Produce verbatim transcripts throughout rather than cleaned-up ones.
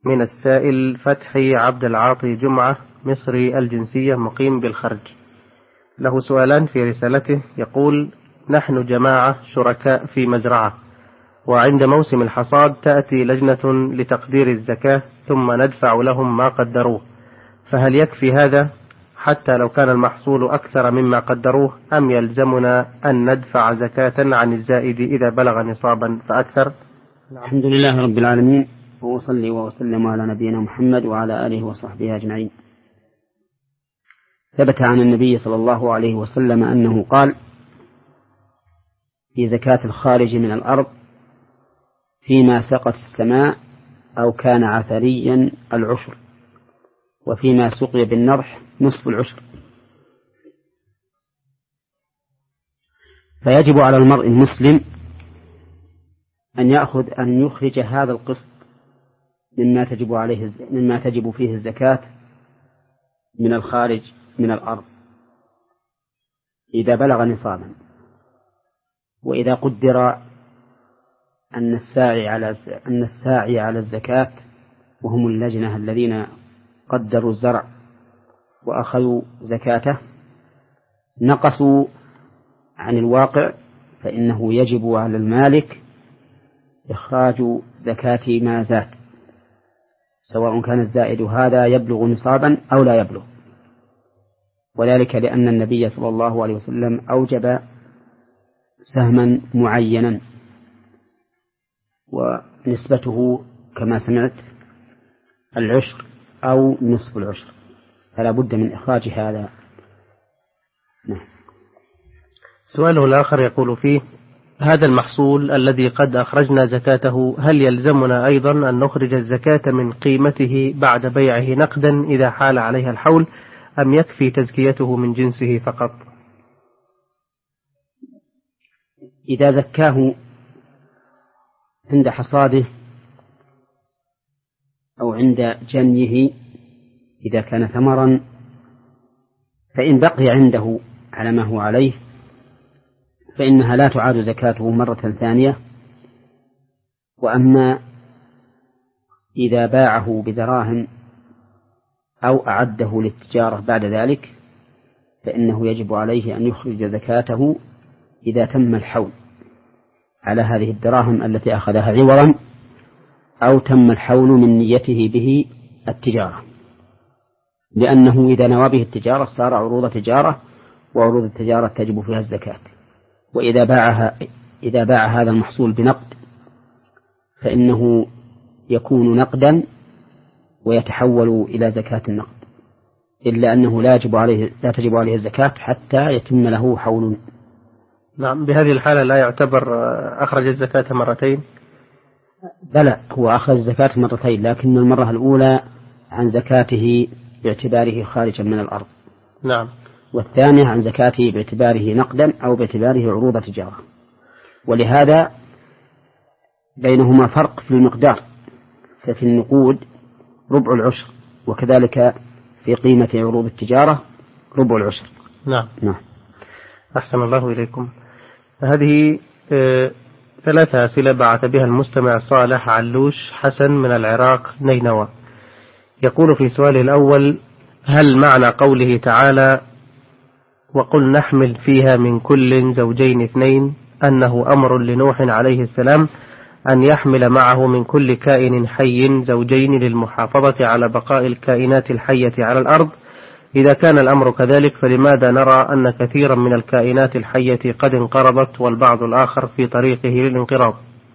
من السائل فتحي عبد العاطي جمعة مصري الجنسية مقيم بالخرج، له سؤالان في رسالته. يقول: نحن جماعة شركاء في مزرعة، وعند موسم الحصاد تأتي لجنة لتقدير الزكاة ثم ندفع لهم ما قدروه، فهل يكفي هذا حتى لو كان المحصول أكثر مما قدروه، أم يلزمنا أن ندفع زكاة عن الزائد إذا بلغ نصابا فأكثر؟ الحمد لله رب العالمين، وأصلي وأسلم على نبينا محمد وعلى آله وصحبه أجمعين. ثبت عن النبي صلى الله عليه وسلم أنه قال في زكاة الخارج من الأرض: فيما سقت السماء أو كان عثريا العشر، وفيما سقي بالنضح نصف العشر. فيجب على المرء المسلم أن يأخذ أن يخرج هذا القسط مما تجب عليه مما تجب فيه الزكاة من الخارج من الأرض إذا بلغ نصابا. وإذا قدر أن الساعي على أن الساعي على الزكاة وهم اللجنة الذين قدروا الزرع وأخذوا زكاته نقصوا عن الواقع، فإنه يجب على المالك إخراج زكاة ما زاد، سواء كان الزائد هذا يبلغ نصابا أو لا يبلغ، وذلك لأن النبي صلى الله عليه وسلم أوجب سهما معينا ونسبته كما سمعت العشر أو نصف العشر، فلا بد من إخراج هذا. نعم. سؤاله الآخر يقول فيه: هذا المحصول الذي قد أخرجنا زكاته هل يلزمنا أيضا أن نخرج الزكاة من قيمته بعد بيعه نقدا إذا حال عليها الحول، أم يكفي تزكيته من جنسه فقط؟ إذا زكاه عند حصاده أو عند جنيه إذا كان ثمرا، فإن بقي عنده على ما هو عليه فإنها لا تعاد زكاته مرة ثانية. وأما إذا باعه بدراهم أو أعده للتجارة بعد ذلك فإنه يجب عليه أن يخرج زكاته إذا تم الحول على هذه الدراهم التي أخذها عوضا، أو تم الحول من نيته به التجارة، لأنه إذا نوى به التجارة صار عروض تجارة، وعروض التجارة تجب فيها الزكاة. وإذا باعها إذا باع هذا المحصول بنقد فإنه يكون نقدا ويتحول إلى زكاة النقد، إلا أنه لا يجب عليه لا تجب عليه الزكاة حتى يتم له حول. نعم. بهذه الحالة لا يعتبر أخرج الزكاة مرتين؟ بلى، هو أخرج الزكاة مرتين، لكن المرة الأولى عن زكاته باعتباره خارجا من الأرض. نعم. والثانية عن زكاته باعتباره نقدا أو باعتباره عروض تجارة، ولهذا بينهما فرق في المقدار، ففي النقود ربع العشر، وكذلك في قيمة عروض التجارة ربع العشر. نعم. نعم. أحسن الله إليكم. هذه آه ثلاثة أسئلة بعث بها المستمع صالح علوش حسن من العراق نينوى. يقول في سؤاله الأول: هل معنى قوله تعالى وقل نحمل فيها من كل زوجين اثنين أنه أمر لنوح عليه السلام أن يحمل معه من كل كائن حي زوجين للمحافظة على بقاء الكائنات الحية على الأرض؟ إذا كان الأمر كذلك فلماذا نرى أن كثيرا من الكائنات الحية قد انقرضت والبعض الآخر في طريقه للانقراض؟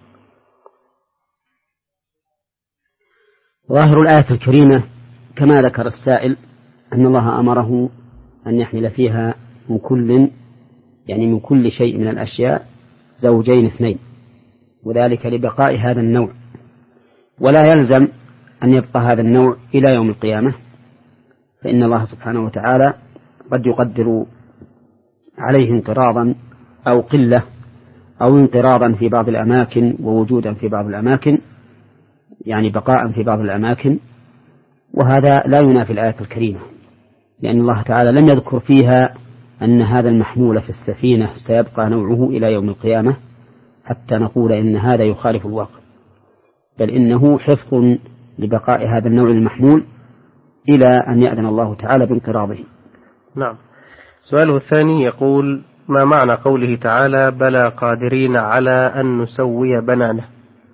ظاهر الآية الكريمة كما ذكر السائل أن الله أمره أن يحمل فيها من كل يعني من كل شيء من الأشياء زوجين اثنين، وذلك لبقاء هذا النوع، ولا يلزم أن يبقى هذا النوع إلى يوم القيامة، فإن الله سبحانه وتعالى قد يقدر عليه انقراضا أو قلة أو انقراضا في بعض الأماكن ووجودا في بعض الأماكن، يعني بقاء في بعض الأماكن، وهذا لا ينافي الآية الكريمة، لأن الله تعالى لم يذكر فيها أن هذا المحمول في السفينة سيبقى نوعه إلى يوم القيامة حتى نقول إن هذا يخالف الواقع، بل إنه حفظ لبقاء هذا النوع المحمول إلى أن يأذن الله تعالى بانقراضه. نعم. سؤاله الثاني يقول: ما معنى قوله تعالى: بلى قادرين على أن نسوي بنانه؟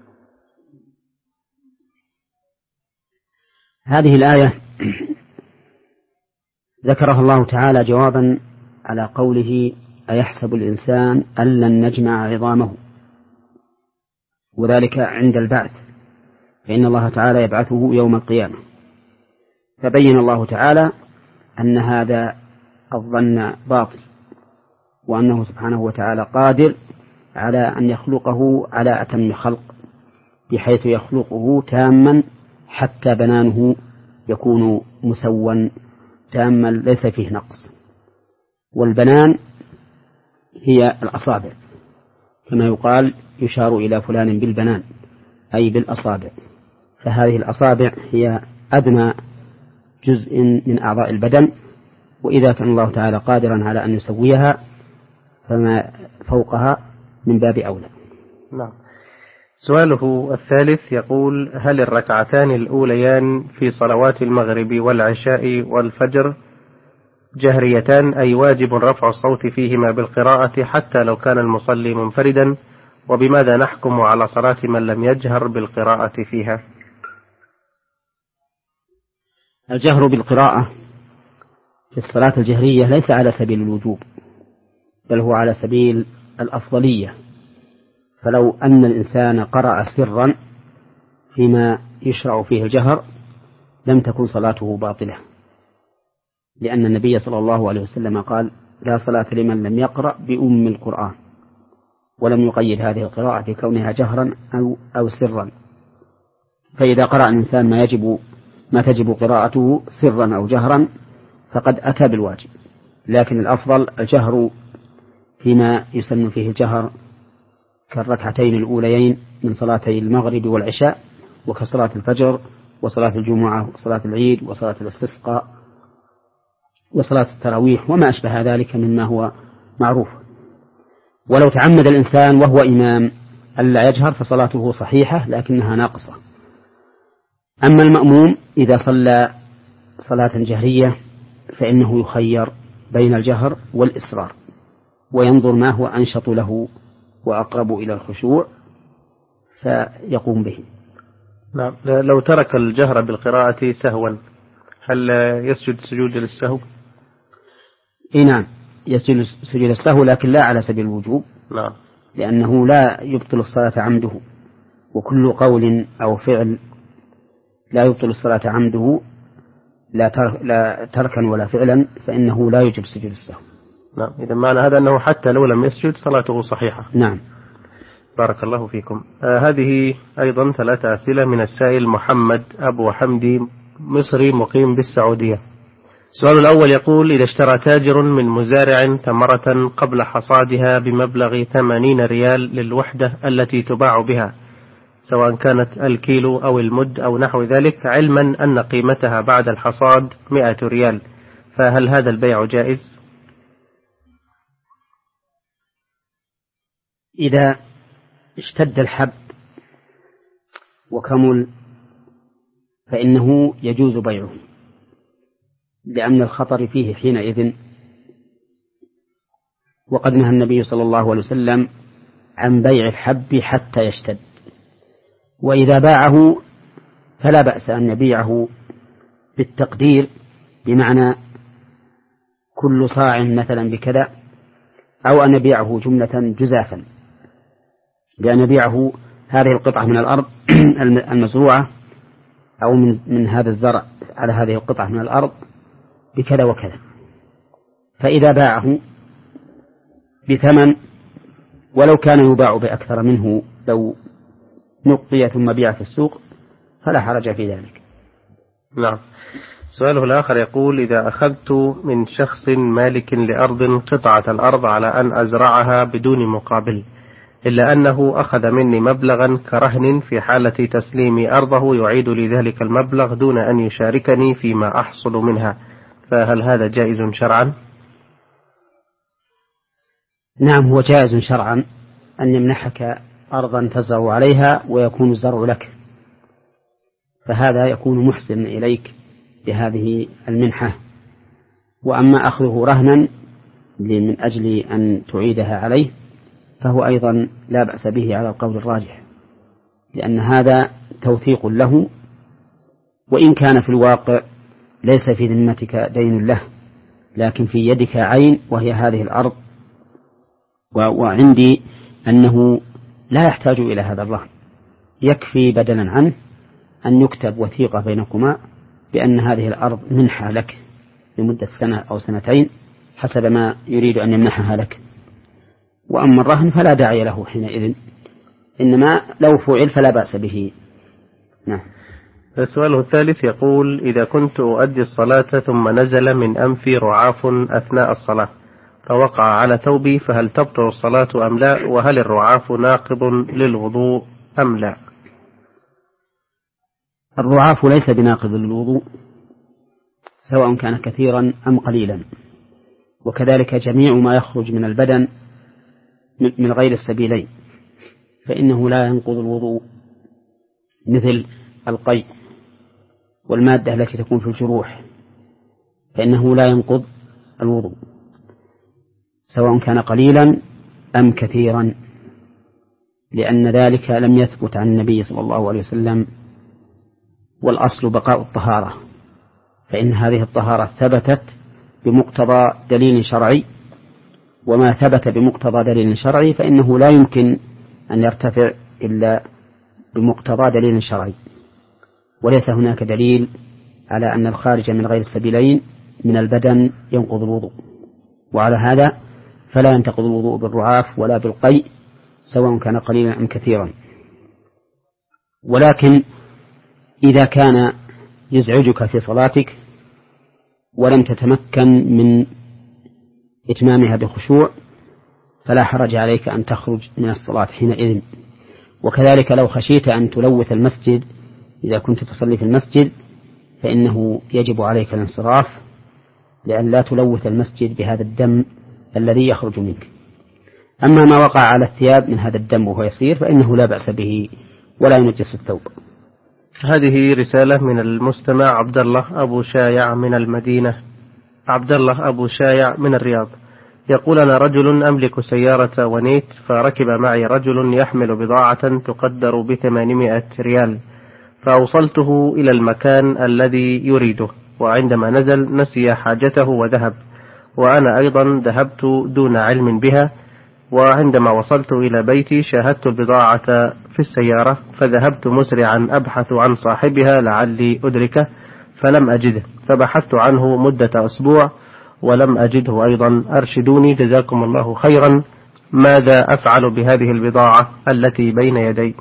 هذه الآية ذكرها الله تعالى جوابا على قوله: أيحسب الإنسان أن لن نجمع عظامه، وذلك عند البعث، فإن الله تعالى يبعثه يوم القيامة. فبين الله تعالى أن هذا الظن باطل، وأنه سبحانه وتعالى قادر على أن يخلقه على أتم خلق، بحيث يخلقه تاما حتى بنانه يكون مسوا تاما ليس فيه نقص. والبنان هي الأصابع، كما يقال يشار إلى فلان بالبنان أي بالأصابع، فهذه الأصابع هي أدنى جزء من أعضاء البدن، وإذا كان الله تعالى قادرا على أن يسويها فما فوقها من باب أولى. نعم. سؤاله الثالث يقول: هل الركعتان الأوليان في صلوات المغرب والعشاء والفجر جهريتان، أي واجب رفع الصوت فيهما بالقراءة حتى لو كان المصلي منفردا؟ وبماذا نحكم على صلاة من لم يجهر بالقراءة فيها؟ الجهر بالقراءة في الصلاة الجهرية ليس على سبيل الوجوب، بل هو على سبيل الأفضلية. فلو أن الإنسان قرأ سرا فيما يشرع فيه الجهر لم تكن صلاته باطلة، لأن النبي صلى الله عليه وسلم قال: لا صلاة لمن لم يقرأ بأم القرآن، ولم يقيد هذه القراءة بكونها جهرا أو, أو سرا. فإذا قرأ الإنسان ما يجب ما تجب قراءته سرا أو جهرا فقد أتى بالواجب، لكن الأفضل الجهر فيما يسن فيه الجهر كالركعتين الأوليين من صلاتي المغرب والعشاء، وكصلاة الفجر وصلاة الجمعة وصلاة العيد وصلاة الاستسقاء وصلاة التراويح وما أشبه ذلك مما هو معروف. ولو تعمد الإنسان وهو إمام ألا يجهر فصلاته صحيحة لكنها ناقصة. أما المأموم إذا صلى صلاة جهرية فإنه يخير بين الجهر والإسرار، وينظر ما هو أنشط له وأقرب إلى الخشوع فيقوم به. نعم. لو ترك الجهر بالقراءة سهوا هل يسجد سجود للسهو؟ إيه نعم، يسجد سجود السهو، لكن لا على سبيل الوجوب. نعم. لأنه لا يبطل الصلاة عمده، وكل قول أو فعل لا يبطل الصلاة عمده لا تركا ولا فعلا فإنه لا يجب سجود السهو. نعم. إذا معنى هذا أنه حتى لو لم يسجد صلاته صحيحة. نعم. بارك الله فيكم. آه هذه أيضا ثلاثة أسئلة من السائل محمد أبو حمدي، مصري مقيم بالسعودية. السؤال الأول يقول: إذا اشترى تاجر من مزارع تمرة قبل حصادها بمبلغ ثمانين ريال للوحدة التي تباع بها، سواء كانت الكيلو أو المد أو نحو ذلك، علما أن قيمتها بعد الحصاد مئة ريال، فهل هذا البيع جائز؟ إذا اشتد الحب وكمل فإنه يجوز بيعه، لأن الخطر فيه حينئذ، وقد نهى النبي صلى الله عليه وسلم عن بيع الحب حتى يشتد. وإذا باعه فلا بأس أن يبيعه بالتقدير، بمعنى كل صاع مثلا بكذا، أو أن يبيعه جملة جزافا، بأن يبيعه هذه القطعة من الأرض المزروعة أو من, من هذا الزرع على هذه القطعة من الأرض بكذا وكذا. فإذا باعه بثمن ولو كان يباع بأكثر منه لو نقي ثم بيع في السوق فلا حرج في ذلك. نعم. سؤاله الآخر يقول: إذا أخذت من شخص مالك لأرض قطعة الأرض على أن أزرعها بدون مقابل، إلا أنه أخذ مني مبلغا كرهن، في حالة تسليم أرضه يعيد لي ذلك المبلغ دون أن يشاركني فيما أحصل منها، فهل هذا جائز شرعا؟ نعم، هو جائز شرعا أن يمنحك أرضا تزرع عليها ويكون الزرع لك، فهذا يكون محسن إليك بهذه المنحة. وأما أخذه رهنا من أجل أن تعيدها عليه فهو أيضا لا بأس به على القول الراجح، لأن هذا توثيق له، وإن كان في الواقع ليس في ذمتك دين له، لكن في يدك عين وهي هذه الأرض، وعندي أنه لا يحتاج إلى هذا الرهن، يكفي بدلا عنه أن يكتب وثيقة بينكما بأن هذه الأرض منحة لك لمدة سنة أو سنتين حسب ما يريد أن يمنحها لك. وأما الرهن فلا داعي له حينئذ، إنما لو فعل فلا بأس به. نعم. السؤال الثالث يقول: إذا كنت أؤدي الصلاة ثم نزل من أنفي رعاف أثناء الصلاة فوقع على ثوبي، فهل تبطل الصلاة أم لا؟ وهل الرعاف ناقض للوضوء أم لا؟ الرعاف ليس بناقض للوضوء سواء كان كثيرا أم قليلا، وكذلك جميع ما يخرج من البدن من غير السبيلين فإنه لا ينقض الوضوء، مثل القيء والمادة التي تكون في الجروح فإنه لا ينقض الوضوء سواء كان قليلا أم كثيرا، لأن ذلك لم يثبت عن النبي صلى الله عليه وسلم. والأصل بقاء الطهارة، فإن هذه الطهارة ثبتت بمقتضى دليل شرعي، وما ثبت بمقتضى دليل شرعي فإنه لا يمكن أن يرتفع إلا بمقتضى دليل شرعي، وليس هناك دليل على أن الخارج من غير السبيلين من البدن ينقض الوضوء، وعلى هذا فلا ينتقض الوضوء بالرعاف ولا بالقيء سواء كان قليلا أم كثيرا. ولكن إذا كان يزعجك في صلاتك ولم تتمكن من إتمامها بخشوع فلا حرج عليك أن تخرج من الصلاة حينئذ. وكذلك لو خشيت أن تلوث المسجد إذا كنت تصلي في المسجد فإنه يجب عليك الانصراف لأن لا تلوث المسجد بهذا الدم الذي يخرج منك. أما ما وقع على الثياب من هذا الدم وهو يسير فإنه لا بأس به ولا ينجس الثوب. هذه رسالة من المستمع عبد الله أبو شايع من المدينة. عبد الله أبو شايع من الرياض يقول: أنا رجل أملك سيارة ونيت، فركب معي رجل يحمل بضاعة تقدر بثمانمائة ريال، فأوصلته إلى المكان الذي يريده، وعندما نزل نسي حاجته وذهب، وأنا أيضا ذهبت دون علم بها، وعندما وصلت إلى بيتي شاهدت البضاعة في السيارة، فذهبت مسرعا أبحث عن صاحبها لعلي أدركه فلم أجده، فبحثت عنه مدة أسبوع ولم أجده أيضا، أرشدوني جزاكم الله خيرا، ماذا أفعل بهذه البضاعة التي بين يدي؟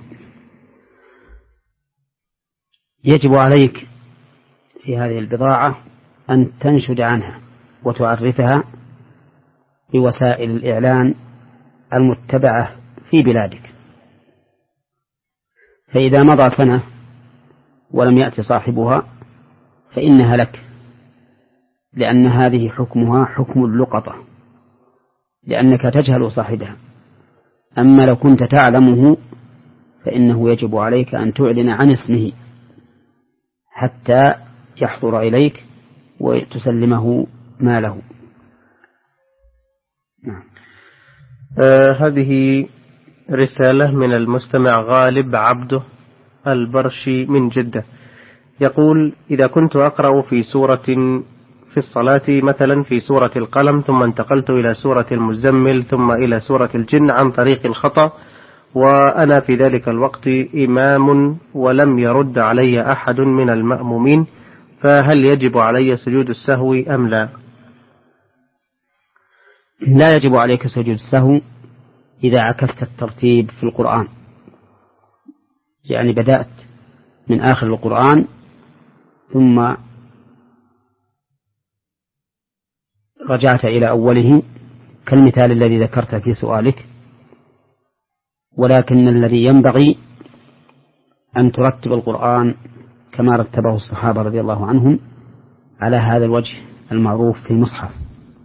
يجب عليك في هذه البضاعة أن تنشد عنها وتعرفها بوسائل الإعلان المتبعة في بلادك، فإذا مضى سنة ولم يأتي صاحبها فإنها لك، لأن هذه حكمها حكم اللقطة، لأنك تجهل صاحبها. أما لو كنت تعلمه فإنه يجب عليك أن تعلن عن اسمه حتى يحضر إليك وتسلمه ماله. نعم. آه هذه رسالة من المستمع غالب عبده البرشي من جدة يقول: إذا كنت أقرأ في سورة في الصلاة مثلا في سورة القلم ثم انتقلت إلى سورة المزمل ثم إلى سورة الجن عن طريق الخطأ، وأنا في ذلك الوقت إمام ولم يرد علي أحد من المأمومين، فهل يجب علي سجود السهو أم لا؟ لا يجب عليك سجود السهو إذا عكست الترتيب في القرآن، يعني بدأت من آخر القرآن ثم رجعت إلى أوله كالمثال الذي ذكرت في سؤالك، ولكن الذي ينبغي أن ترتب القرآن كما رتبه الصحابة رضي الله عنهم على هذا الوجه المعروف في المصحف،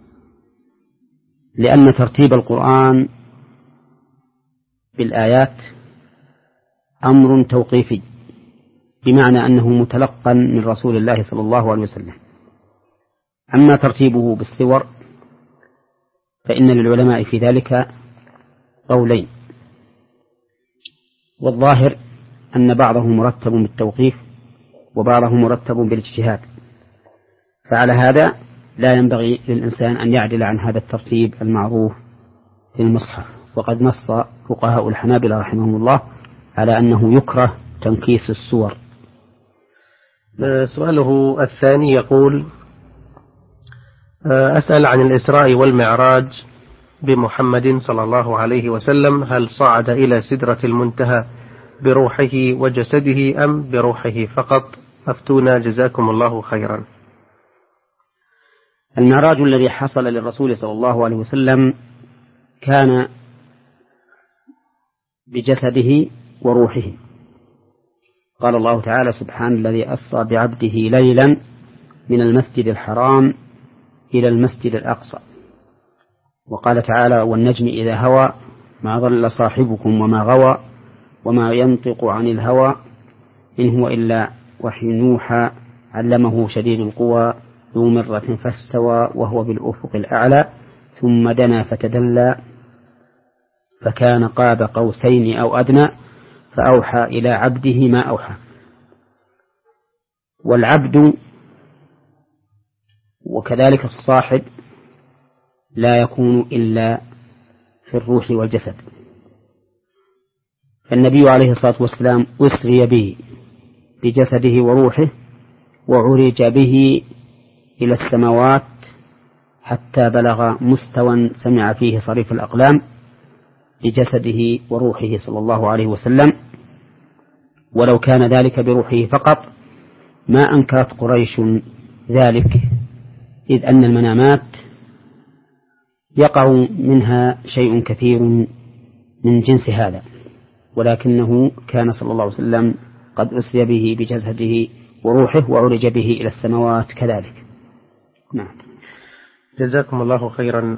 لأن ترتيب القرآن بالآيات أمر توقيفي بمعنى أنه متلقى من رسول الله صلى الله عليه وسلم. أما ترتيبه بالصور فإن للعلماء في ذلك قولين، والظاهر أن بعضه مرتب بالتوقيف وبعضه مرتب بالاجتهاد، فعلى هذا لا ينبغي للإنسان أن يعدل عن هذا الترتيب المعروف في المصحف. وقد نص فقهاء الحنابلة رحمهم الله على أنه يكره تنكيس الصور. سؤاله الثاني يقول: أسأل عن الإسراء والمعراج بمحمد صلى الله عليه وسلم، هل صعد إلى سدرة المنتهى بروحه وجسده أم بروحه فقط؟ أفتونا جزاكم الله خيرا. المعراج الذي حصل للرسول صلى الله عليه وسلم كان بجسده وروحه. قال الله تعالى: سبحان الذي أسرى بعبده ليلا من المسجد الحرام إلى المسجد الأقصى. وقال تعالى: والنجم إذا هوى ما ضل صاحبكم وما غوى وما ينطق عن الهوى إن هو إلا وحي يوحى علمه شديد القوى ذو مرة فاستوى وهو بالأفق الأعلى ثم دنا فتدلى فكان قاب قوسين أو أدنى فأوحى إلى عبده ما أوحى. والعبد وكذلك الصاحب لا يكون إلا في الروح والجسد. فالنبي عليه الصلاة والسلام أسري به بجسده وروحه وعرج به إلى السماوات حتى بلغ مستوى سمع فيه صريف الأقلام بجسده وروحه صلى الله عليه وسلم. ولو كان ذلك بروحه فقط ما أنكرت قريش ذلك، إذ أن المنامات يقع منها شيء كثير من جنس هذا، ولكنه كان صلى الله عليه وسلم قد أسري به بجسده وروحه وعرج به إلى السماوات كذلك. نعم. جزاكم الله خيرا.